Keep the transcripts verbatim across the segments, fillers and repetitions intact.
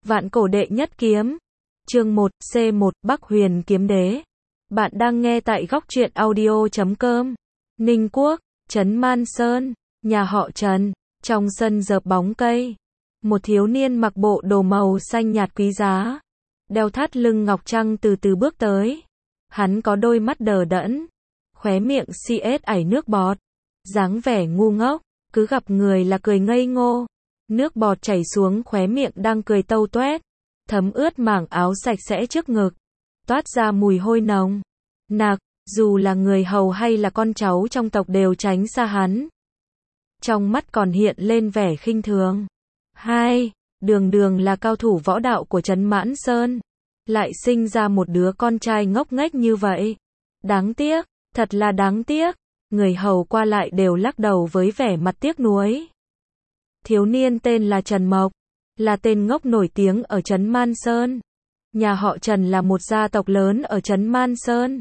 Vạn cổ đệ nhất kiếm. Chương một, C một, Bắc Huyền kiếm đế. Bạn đang nghe tại góc truyện audio chấm com. Ninh Quốc, trấn Man Sơn, nhà họ Trần, trong sân dợp bóng cây. Một thiếu niên mặc bộ đồ màu xanh nhạt quý giá, đeo thắt lưng ngọc trăng từ từ bước tới. Hắn có đôi mắt đờ đẫn, khóe miệng xi ét ảy nước bọt, dáng vẻ ngu ngốc, cứ gặp người là cười ngây ngô. Nước bọt chảy xuống khóe miệng đang cười tâu toét, thấm ướt mảng áo sạch sẽ trước ngực, toát ra mùi hôi nồng nặc, dù là người hầu hay là con cháu trong tộc đều tránh xa hắn. Trong mắt còn hiện lên vẻ khinh thường. Hai, đường đường là cao thủ võ đạo của trấn Mãn Sơn, lại sinh ra một đứa con trai ngốc nghếch như vậy. Đáng tiếc, thật là đáng tiếc. Người hầu qua lại đều lắc đầu với vẻ mặt tiếc nuối. Thiếu niên tên là Trần Mộc, là tên ngốc nổi tiếng ở trấn Man Sơn. Nhà họ Trần là một gia tộc lớn ở trấn Man Sơn.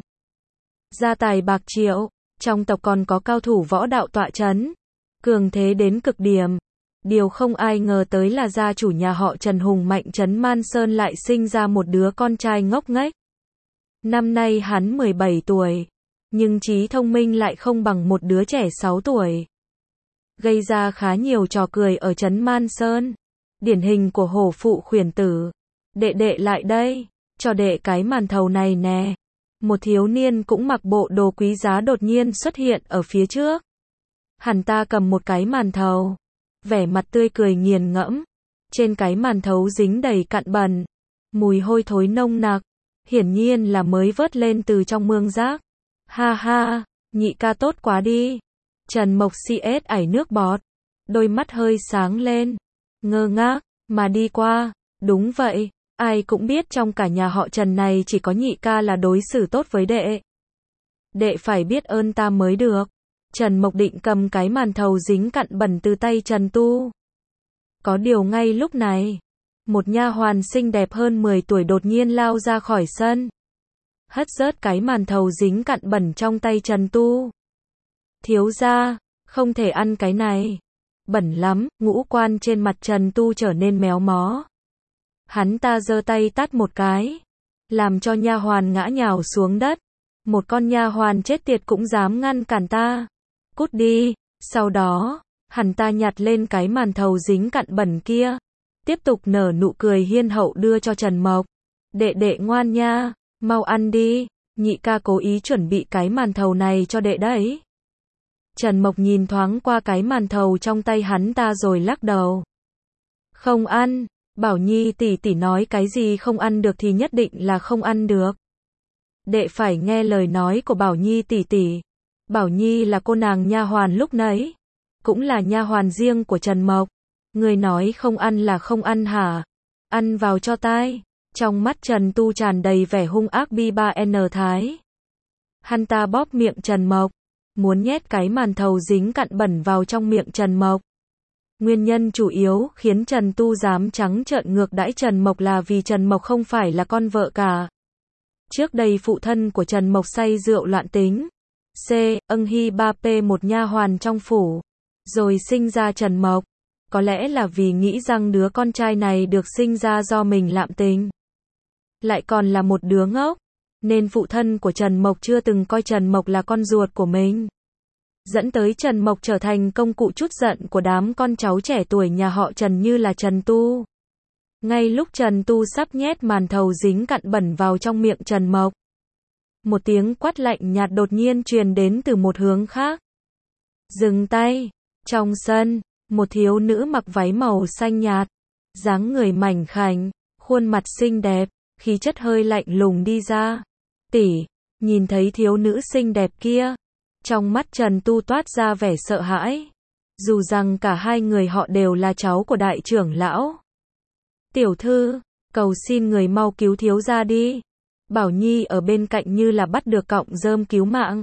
Gia tài bạc triệu, trong tộc còn có cao thủ võ đạo tọa trấn, cường thế đến cực điểm. Điều không ai ngờ tới là gia chủ nhà họ Trần hùng mạnh trấn Man Sơn lại sinh ra một đứa con trai ngốc nghếch. Năm nay hắn mười bảy tuổi, nhưng trí thông minh lại không bằng một đứa trẻ sáu tuổi. Gây ra khá nhiều trò cười ở trấn Man Sơn. Điển hình của hổ phụ khuyển tử. Đệ đệ lại đây, cho đệ cái màn thầu này nè. Một thiếu niên cũng mặc bộ đồ quý giá đột nhiên xuất hiện ở phía trước. Hắn ta cầm một cái màn thầu, vẻ mặt tươi cười nghiền ngẫm. Trên cái màn thầu dính đầy cặn bẩn, mùi hôi thối nồng nặc, hiển nhiên là mới vớt lên từ trong mương rác. Ha ha, nhị ca tốt quá đi. Trần Mộc xi ét ảy nước bọt, đôi mắt hơi sáng lên, ngơ ngác mà đi qua. Đúng vậy, ai cũng biết trong cả nhà họ Trần này chỉ có nhị ca là đối xử tốt với đệ. Đệ phải biết ơn ta mới được. Trần Mộc định cầm cái màn thầu dính cặn bẩn từ tay Trần Tu. Có điều ngay lúc này, một nha hoàn xinh đẹp hơn mười tuổi đột nhiên lao ra khỏi sân, hất rớt cái màn thầu dính cặn bẩn trong tay Trần Tu. Thiếu gia, không thể ăn cái này. Bẩn lắm. Ngũ quan trên mặt Trần Tu trở nên méo mó. Hắn ta giơ tay tát một cái, làm cho nha hoàn ngã nhào xuống đất. Một con nha hoàn chết tiệt cũng dám ngăn cản ta. Cút đi. Sau đó, hắn ta nhặt lên cái màn thầu dính cặn bẩn kia, tiếp tục nở nụ cười hiên hậu đưa cho Trần Mộc. Đệ đệ ngoan nha, mau ăn đi, nhị ca cố ý chuẩn bị cái màn thầu này cho đệ đấy. Trần Mộc nhìn thoáng qua cái màn thầu trong tay hắn ta rồi lắc đầu. Không ăn, Bảo Nhi tỷ tỷ nói cái gì không ăn được thì nhất định là không ăn được. Đệ phải nghe lời nói của Bảo Nhi tỷ tỷ. Bảo Nhi là cô nàng nha hoàn lúc nãy, cũng là nha hoàn riêng của Trần Mộc. Người nói không ăn là không ăn hả? Ăn vào cho tai. Trong mắt Trần Tu tràn đầy vẻ hung ác bi ba N thái. Hắn ta bóp miệng Trần Mộc, muốn nhét cái màn thầu dính cặn bẩn vào trong miệng Trần Mộc. Nguyên nhân chủ yếu khiến Trần Tu dám trắng trợn ngược đãi Trần Mộc là vì Trần Mộc không phải là con vợ cả. Trước đây phụ thân của Trần Mộc say rượu loạn tính. C. Ưng Hy ba P một nha hoàn trong phủ, rồi sinh ra Trần Mộc. Có lẽ là vì nghĩ rằng đứa con trai này được sinh ra do mình lạm tình, lại còn là một đứa ngốc, nên phụ thân của Trần Mộc chưa từng coi Trần Mộc là con ruột của mình. Dẫn tới Trần Mộc trở thành công cụ trút giận của đám con cháu trẻ tuổi nhà họ Trần như là Trần Tu. Ngay lúc Trần Tu sắp nhét màn thầu dính cặn bẩn vào trong miệng Trần Mộc, một tiếng quát lạnh nhạt đột nhiên truyền đến từ một hướng khác. Dừng tay. Trong sân, một thiếu nữ mặc váy màu xanh nhạt, dáng người mảnh khảnh, khuôn mặt xinh đẹp, khí chất hơi lạnh lùng đi ra. Tỷ, nhìn thấy thiếu nữ xinh đẹp kia, trong mắt Trần Tu toát ra vẻ sợ hãi. Dù rằng cả hai người họ đều là cháu của đại trưởng lão. Tiểu thư, cầu xin người mau cứu thiếu gia đi. Bảo Nhi ở bên cạnh như là bắt được cọng rơm cứu mạng,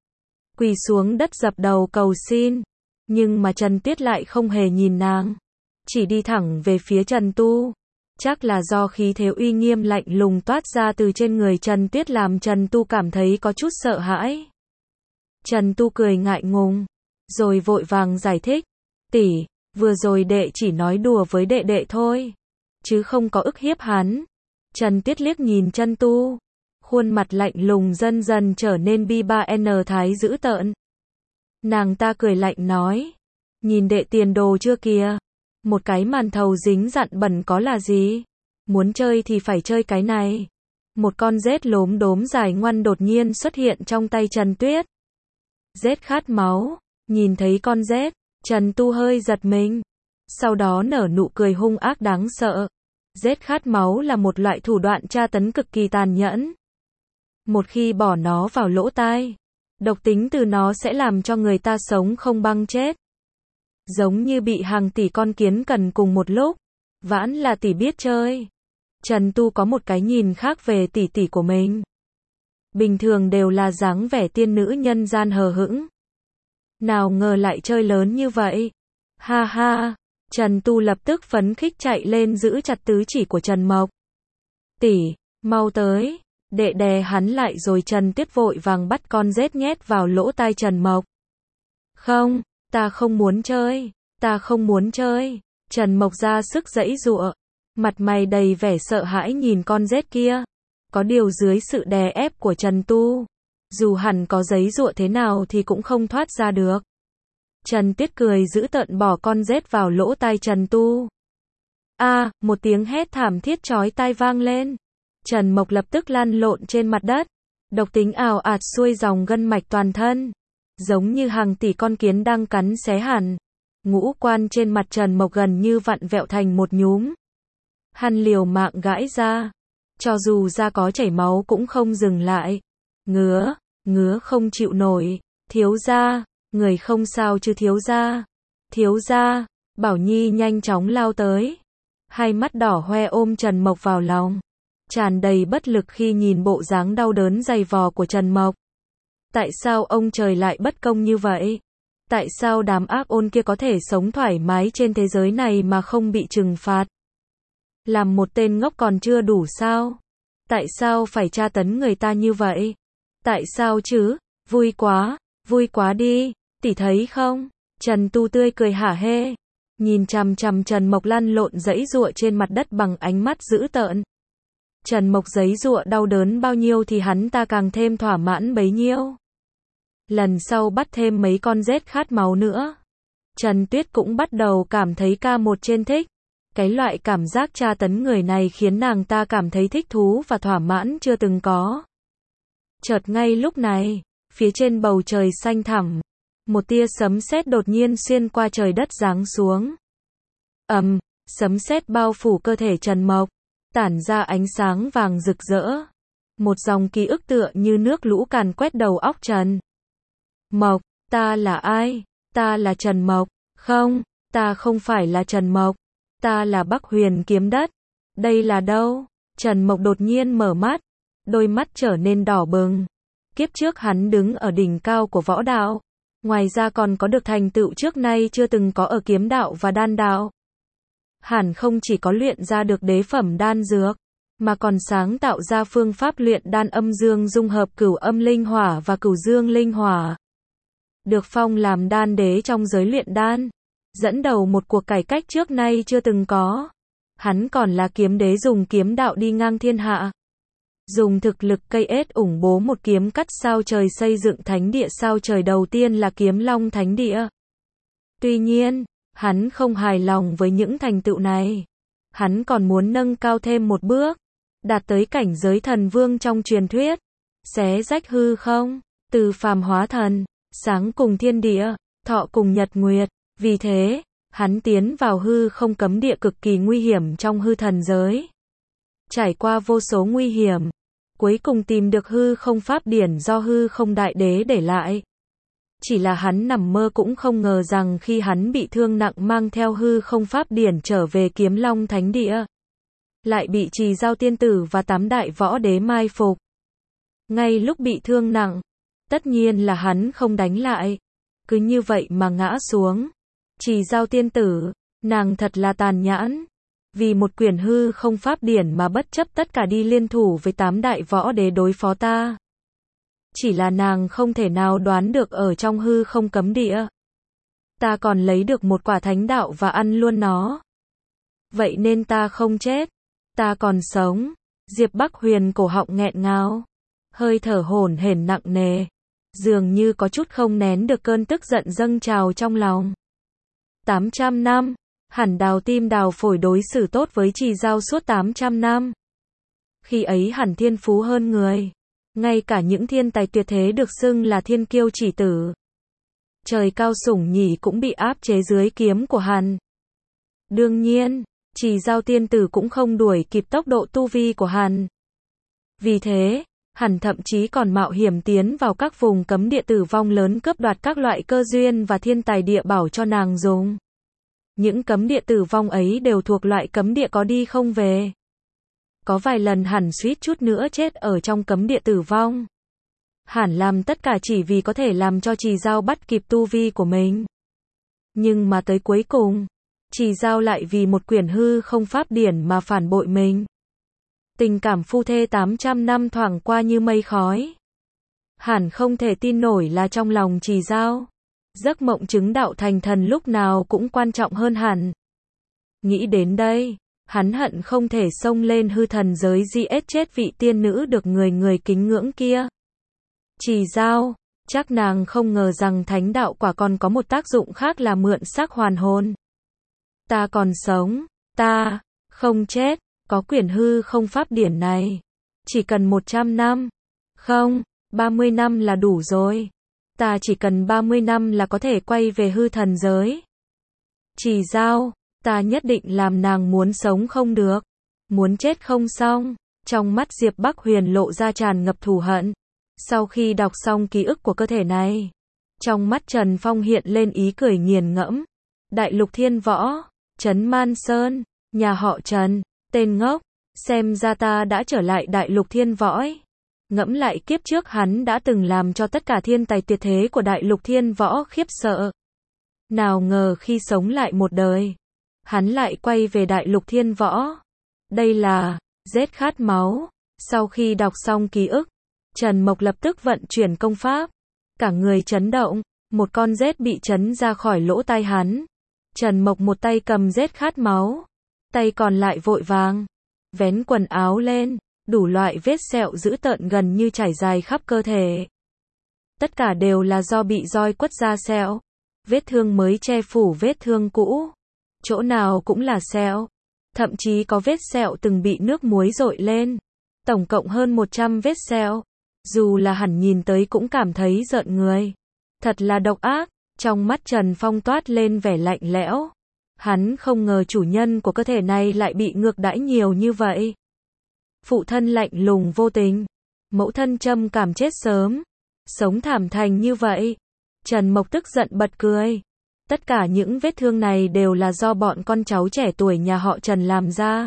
quỳ xuống đất dập đầu cầu xin. Nhưng mà Trần Tuyết lại không hề nhìn nàng, chỉ đi thẳng về phía Trần Tu. Chắc là do khí thế uy nghiêm lạnh lùng toát ra từ trên người Trần Tuyết làm Trần Tu cảm thấy có chút sợ hãi. Trần Tu cười ngại ngùng, rồi vội vàng giải thích. Tỷ, vừa rồi đệ chỉ nói đùa với đệ đệ thôi. chứ không có ức hiếp hắn. Trần Tuyết liếc nhìn Chân Tu, khuôn mặt lạnh lùng dần dần trở nên bi ba n thái dữ tợn. Nàng ta cười lạnh nói, nhìn đệ tiền đồ chưa kìa, một cái màn thầu dính dặn bẩn có là gì, muốn chơi thì phải chơi cái này. Một con rết lốm đốm dài ngoăn đột nhiên xuất hiện trong tay Trần Tuyết. Rết khát máu, nhìn thấy con rết, Trần Tu hơi giật mình, sau đó nở nụ cười hung ác đáng sợ. Rết khát máu là một loại thủ đoạn tra tấn cực kỳ tàn nhẫn. Một khi bỏ nó vào lỗ tai, độc tính từ nó sẽ làm cho người ta sống không băng chết. Giống như bị hàng tỷ con kiến cần cùng một lúc, vãn là tỷ biết chơi. Trần Tu có một cái nhìn khác về tỷ tỷ của mình. Bình thường đều là dáng vẻ tiên nữ nhân gian hờ hững. Nào ngờ lại chơi lớn như vậy. Ha ha, Trần Tu lập tức phấn khích chạy lên giữ chặt tứ chỉ của Trần Mộc. Tỷ, mau tới, đệ đè hắn lại rồi Trần Tuyết vội vàng bắt con rết nhét vào lỗ tai Trần Mộc. Không, ta không muốn chơi, ta không muốn chơi. Trần Mộc ra sức giãy giụa, mặt mày đầy vẻ sợ hãi nhìn con rết kia. Có điều dưới sự đè ép của Trần Tu, dù hẳn có giãy giụa thế nào thì cũng không thoát ra được. Trần Tuyết cười dữ tợn bỏ con rết vào lỗ tai Trần Tu. A, à, một tiếng hét thảm thiết chói tai vang lên. Trần Mộc lập tức lăn lộn trên mặt đất, độc tính ào ạt xuôi dòng gân mạch toàn thân, giống như hàng tỷ con kiến đang cắn xé hẳn. Ngũ quan trên mặt Trần Mộc gần như vặn vẹo thành một nhúm. Hắn liều mạng gãi ra, cho dù da có chảy máu cũng không dừng lại. Ngứa, ngứa không chịu nổi. Thiếu gia, người không sao chứ thiếu gia. Thiếu gia, Bảo Nhi nhanh chóng lao tới, hai mắt đỏ hoe ôm Trần Mộc vào lòng, tràn đầy bất lực khi nhìn bộ dáng đau đớn dày vò của Trần Mộc. Tại sao ông trời lại bất công như vậy? Tại sao đám ác ôn kia có thể sống thoải mái trên thế giới này mà không bị trừng phạt? Làm một tên ngốc còn chưa đủ sao? Tại sao phải tra tấn người ta như vậy? Tại sao chứ? Vui quá, vui quá đi, tỷ thấy không? Trần Tu tươi cười hả hê, nhìn chằm chằm Trần Mộc lăn lộn giãy giụa trên mặt đất bằng ánh mắt dữ tợn. Trần Mộc giãy giụa đau đớn bao nhiêu thì hắn ta càng thêm thỏa mãn bấy nhiêu. Lần sau bắt thêm mấy con rết khát máu nữa. Trần Tuyết cũng bắt đầu cảm thấy ca một trên thích. Cái loại cảm giác tra tấn người này khiến nàng ta cảm thấy thích thú và thỏa mãn chưa từng có. Chợt ngay lúc này, phía trên bầu trời xanh thẳm, một tia sấm sét đột nhiên xuyên qua trời đất giáng xuống. Ầm, sấm sét bao phủ cơ thể Trần Mộc, tản ra ánh sáng vàng rực rỡ. Một dòng ký ức tựa như nước lũ càn quét đầu óc Trần Mộc. Ta là ai? Ta là Trần Mộc. Không, ta không phải là Trần Mộc. Ta là Bắc Huyền Kiếm Đất. Đây là đâu? Trần Mộc đột nhiên mở mắt, đôi mắt trở nên đỏ bừng. Kiếp trước hắn đứng ở đỉnh cao của võ đạo, ngoài ra còn có được thành tựu trước nay chưa từng có ở kiếm đạo và đan đạo. Hẳn không chỉ có luyện ra được đế phẩm đan dược, mà còn sáng tạo ra phương pháp luyện đan âm dương dung hợp cửu âm linh hỏa và cửu dương linh hỏa. Được phong làm đan đế trong giới luyện đan, dẫn đầu một cuộc cải cách trước nay chưa từng có. Hắn còn là kiếm đế dùng kiếm đạo đi ngang thiên hạ. Dùng thực lực cây ết ủng bố một kiếm cắt sao trời xây dựng thánh địa sao trời đầu tiên là Kiếm Long Thánh Địa. Tuy nhiên, hắn không hài lòng với những thành tựu này. Hắn còn muốn nâng cao thêm một bước, đạt tới cảnh giới thần vương trong truyền thuyết, xé rách hư không, từ phàm hóa thần, sáng cùng thiên địa, thọ cùng nhật nguyệt. Vì thế, hắn tiến vào hư không cấm địa cực kỳ nguy hiểm trong hư thần giới. Trải qua vô số nguy hiểm, cuối cùng tìm được hư không pháp điển do hư không đại đế để lại. Chỉ là hắn nằm mơ cũng không ngờ rằng khi hắn bị thương nặng mang theo hư không pháp điển trở về Kiếm Long Thánh Địa, lại bị Trì Giao Tiên Tử và tám đại võ đế mai phục. Ngay lúc bị thương nặng, tất nhiên là hắn không đánh lại, cứ như vậy mà ngã xuống. Trì Giao Tiên Tử, nàng thật là tàn nhẫn, vì một quyển hư không pháp điển mà bất chấp tất cả đi liên thủ với tám đại võ đế đối phó ta. Chỉ là nàng không thể nào đoán được ở trong hư không cấm địa, ta còn lấy được một quả thánh đạo và ăn luôn nó. vậy nên ta không chết. Ta còn sống. Diệp Bắc Huyền cổ họng nghẹn ngào. Hơi thở hổn hển nặng nề. Dường như có chút không nén được cơn tức giận dâng trào trong lòng. tám trăm năm. Hẳn đào tim đào phổi đối xử tốt với Trì Dao suốt tám trăm năm. Khi ấy hẳn thiên phú hơn người. Ngay cả những thiên tài tuyệt thế được xưng là thiên kiêu chỉ tử. Trời cao sủng nhỉ cũng bị áp chế dưới kiếm của hắn. Đương nhiên, Trì Dao tiên tử cũng không đuổi kịp tốc độ tu vi của hắn. Vì thế, hắn thậm chí còn mạo hiểm tiến vào các vùng cấm địa tử vong lớn cướp đoạt các loại cơ duyên và thiên tài địa bảo cho nàng dùng. Những cấm địa tử vong ấy đều thuộc loại cấm địa có đi không về. Có vài lần hẳn suýt chút nữa chết ở trong cấm địa tử vong. Hẳn làm tất cả chỉ vì có thể làm cho Trì Dao bắt kịp tu vi của mình. Nhưng mà tới cuối cùng, Trì Dao lại vì một quyển hư không pháp điển mà phản bội mình. Tình cảm phu thê tám trăm năm thoảng qua như mây khói. Hẳn không thể tin nổi là trong lòng Trì Dao, giấc mộng chứng đạo thành thần lúc nào cũng quan trọng hơn hẳn. Nghĩ đến đây, hắn hận không thể xông lên hư thần giới giết chết vị tiên nữ được người người kính ngưỡng kia. Trì Dao, chắc nàng không ngờ rằng thánh đạo quả còn có một tác dụng khác là mượn xác hoàn hồn. Ta còn sống, ta không chết, có quyển hư không pháp điển này. Chỉ cần một trăm năm, không, ba mươi năm là đủ rồi. Ta chỉ cần ba mươi năm là có thể quay về hư thần giới. Trì Dao, ta nhất định làm nàng muốn sống không được, muốn chết không xong. Trong mắt Diệp Bắc Huyền lộ ra tràn ngập thù hận. Sau khi đọc xong ký ức của cơ thể này, trong mắt Trần Phong hiện lên ý cười nghiền ngẫm. Đại lục thiên võ, Trấn Man Sơn, nhà họ Trần, tên ngốc, xem ra ta đã trở lại đại lục thiên võ. Ngẫm lại kiếp trước hắn đã từng làm cho tất cả thiên tài tuyệt thế của đại lục thiên võ khiếp sợ. Nào ngờ khi sống lại một đời, hắn lại quay về đại lục thiên võ. Đây là rết khát máu. Sau khi đọc xong ký ức, Trần Mộc lập tức vận chuyển công pháp. Cả người chấn động, một con rết bị chấn ra khỏi lỗ tai hắn. Trần Mộc một tay cầm rết khát máu, tay còn lại vội vàng vén quần áo lên, đủ loại vết sẹo dữ tợn gần như trải dài khắp cơ thể. Tất cả đều là do bị roi quất ra sẹo. Vết thương mới che phủ vết thương cũ. Chỗ nào cũng là sẹo. Thậm chí có vết sẹo từng bị nước muối dội lên. Tổng cộng hơn một trăm vết sẹo. Dù là hẳn nhìn tới cũng cảm thấy rợn người. Thật là độc ác. Trong mắt Trần Phong toát lên vẻ lạnh lẽo. Hắn không ngờ chủ nhân của cơ thể này lại bị ngược đãi nhiều như vậy. Phụ thân lạnh lùng vô tình. Mẫu thân trầm cảm chết sớm. Sống thảm thành như vậy. Trần Mộc tức giận bật cười. Tất cả những vết thương này đều là do bọn con cháu trẻ tuổi nhà họ Trần làm ra.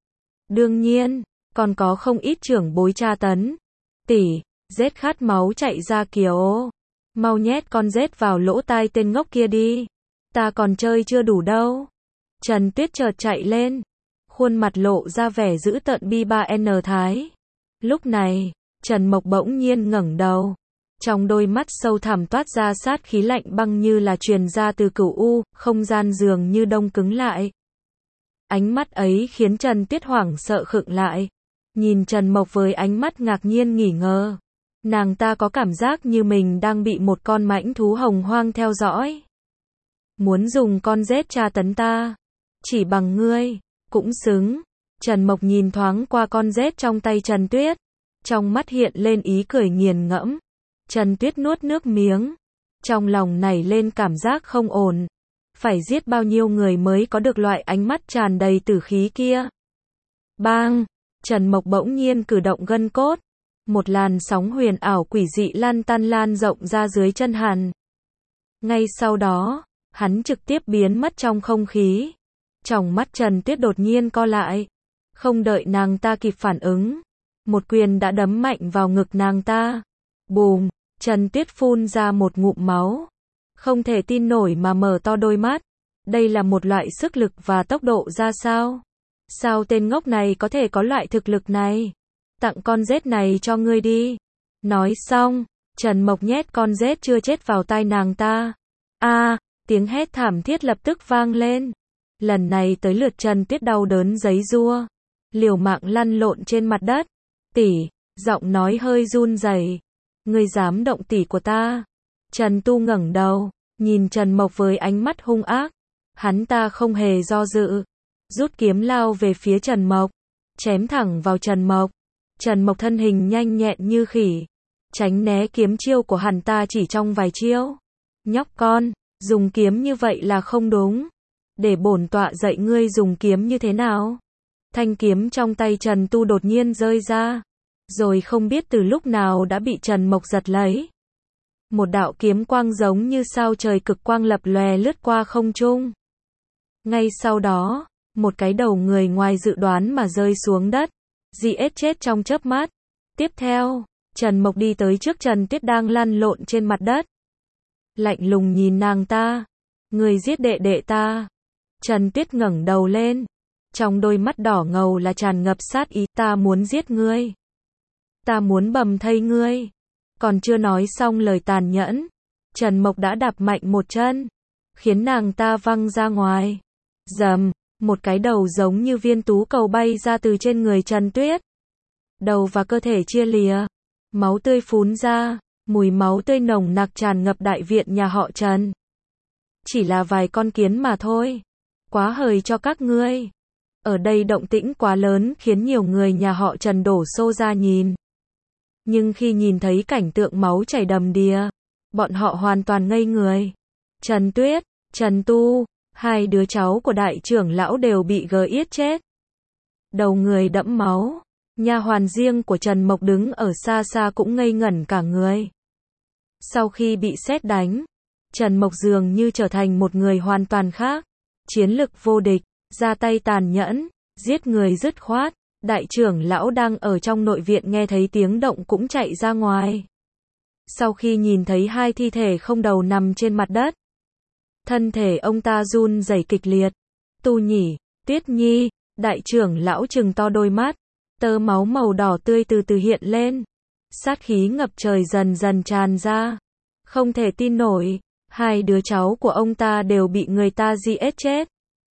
Đương nhiên, còn có không ít trưởng bối tra tấn. Tỷ, rết khát máu chạy ra kìa ô. Mau nhét con rết vào lỗ tai tên ngốc kia đi. Ta còn chơi chưa đủ đâu. Trần Tuyết chợt chạy lên. Khuôn mặt lộ ra vẻ dữ tợn bi ba N thái. Lúc này, Trần Mộc bỗng nhiên ngẩng đầu. Trong đôi mắt sâu thẳm toát ra sát khí lạnh băng như là truyền ra từ cửu u, không gian dường như đông cứng lại. Ánh mắt ấy khiến Trần Tuyết hoảng sợ khựng lại. Nhìn Trần Mộc với ánh mắt ngạc nhiên nghỉ ngờ. Nàng ta có cảm giác như mình đang bị một con mãnh thú hồng hoang theo dõi. Muốn dùng con rết tra tấn ta. Chỉ bằng ngươi, cũng xứng. Trần Mộc nhìn thoáng qua con rết trong tay Trần Tuyết. Trong mắt hiện lên ý cười nghiền ngẫm. Trần Tuyết nuốt nước miếng. Trong lòng nảy lên cảm giác không ổn. Phải giết bao nhiêu người mới có được loại ánh mắt tràn đầy tử khí kia. Bang! Trần Mộc bỗng nhiên cử động gân cốt. Một làn sóng huyền ảo quỷ dị lan tan lan rộng ra dưới chân hắn. Ngay sau đó, hắn trực tiếp biến mất trong không khí. Tròng mắt Trần Tuyết đột nhiên co lại. Không đợi nàng ta kịp phản ứng. Một quyền đã đấm mạnh vào ngực nàng ta. Bùm! Trần Tuyết phun ra một ngụm máu. Không thể tin nổi mà mở to đôi mắt. Đây là một loại sức lực và tốc độ ra sao? Sao tên ngốc này có thể có loại thực lực này? Tặng con rết này cho ngươi đi. Nói xong, Trần Mộc nhét con rết chưa chết vào tai nàng ta. A, tiếng hét thảm thiết lập tức vang lên. Lần này tới lượt Trần Tuyết đau đớn giấy giụa, liều mạng lăn lộn trên mặt đất. Tỷ, giọng nói hơi run rẩy. Ngươi dám động tỷ của ta? Trần Tu ngẩng đầu, nhìn Trần Mộc với ánh mắt hung ác. Hắn ta không hề do dự, rút kiếm lao về phía Trần Mộc, chém thẳng vào Trần Mộc. Trần Mộc thân hình nhanh nhẹn như khỉ, tránh né kiếm chiêu của hắn ta chỉ trong vài chiêu. Nhóc con, dùng kiếm như vậy là không đúng. Để bổn tọa dạy ngươi dùng kiếm như thế nào. Thanh kiếm trong tay Trần Tu đột nhiên rơi ra, rồi không biết từ lúc nào đã bị Trần Mộc giật lấy. Một đạo kiếm quang giống như sao trời cực quang lập lòe lướt qua không trung. Ngay sau đó, một cái đầu người ngoài dự đoán mà rơi xuống đất, giết chết trong chớp mắt. Tiếp theo, Trần Mộc đi tới trước Trần Tuyết đang lăn lộn trên mặt đất. Lạnh lùng nhìn nàng ta. Người giết đệ đệ ta. Trần Tuyết ngẩng đầu lên. Trong đôi mắt đỏ ngầu là tràn ngập sát ý. Ta muốn giết ngươi. Ta muốn bầm thây ngươi. Còn chưa nói xong lời tàn nhẫn, Trần Mộc đã đạp mạnh một chân, khiến nàng ta văng ra ngoài. Rầm, một cái đầu giống như viên tú cầu bay ra từ trên người Trần Tuyết. Đầu và cơ thể chia lìa, máu tươi phún ra, mùi máu tươi nồng nặc tràn ngập đại viện nhà họ Trần. Chỉ là vài con kiến mà thôi, quá hời cho các ngươi. Ở đây động tĩnh quá lớn khiến nhiều người nhà họ Trần đổ xô ra nhìn. Nhưng khi nhìn thấy cảnh tượng máu chảy đầm đìa, bọn họ hoàn toàn ngây người. Trần Tuyết, Trần Tu, hai đứa cháu của đại trưởng lão đều bị giết chết. Đầu người đẫm máu, nha hoàn riêng của Trần Mộc đứng ở xa xa cũng ngây ngẩn cả người. Sau khi bị sét đánh, Trần Mộc dường như trở thành một người hoàn toàn khác, chiến lực vô địch, ra tay tàn nhẫn, giết người dứt khoát. Đại trưởng lão đang ở trong nội viện nghe thấy tiếng động cũng chạy ra ngoài. Sau khi nhìn thấy hai thi thể không đầu nằm trên mặt đất, thân thể ông ta run rẩy kịch liệt. Tu nhỉ, Tuyết Nhi, đại trưởng lão trừng to đôi mắt, tơ máu màu đỏ tươi từ từ hiện lên. Sát khí ngập trời dần dần tràn ra. Không thể tin nổi, hai đứa cháu của ông ta đều bị người ta giết chết.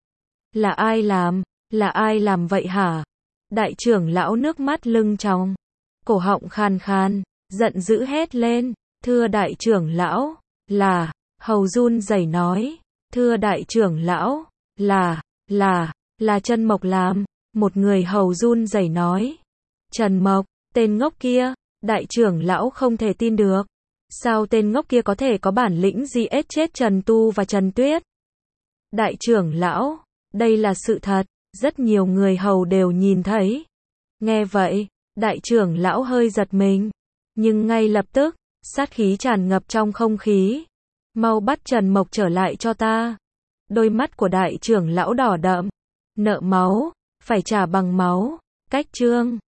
Là ai làm? Là ai làm vậy hả? Đại trưởng lão nước mắt lưng tròng, cổ họng khàn khàn, giận dữ hét lên. Thưa đại trưởng lão, là, hầu run rẩy nói. Thưa đại trưởng lão, là, là, là Trần Mộc làm. Một người hầu run rẩy nói. Trần Mộc, tên ngốc kia. Đại trưởng lão không thể tin được. Sao tên ngốc kia có thể có bản lĩnh giết chết Trần Tu và Trần Tuyết? Đại trưởng lão, đây là sự thật. Rất nhiều người hầu đều nhìn thấy. Nghe vậy, đại trưởng lão hơi giật mình. Nhưng ngay lập tức, sát khí tràn ngập trong không khí. Mau bắt Trần Mộc trở lại cho ta. Đôi mắt của đại trưởng lão đỏ đậm. Nợ máu, phải trả bằng máu. Cách chương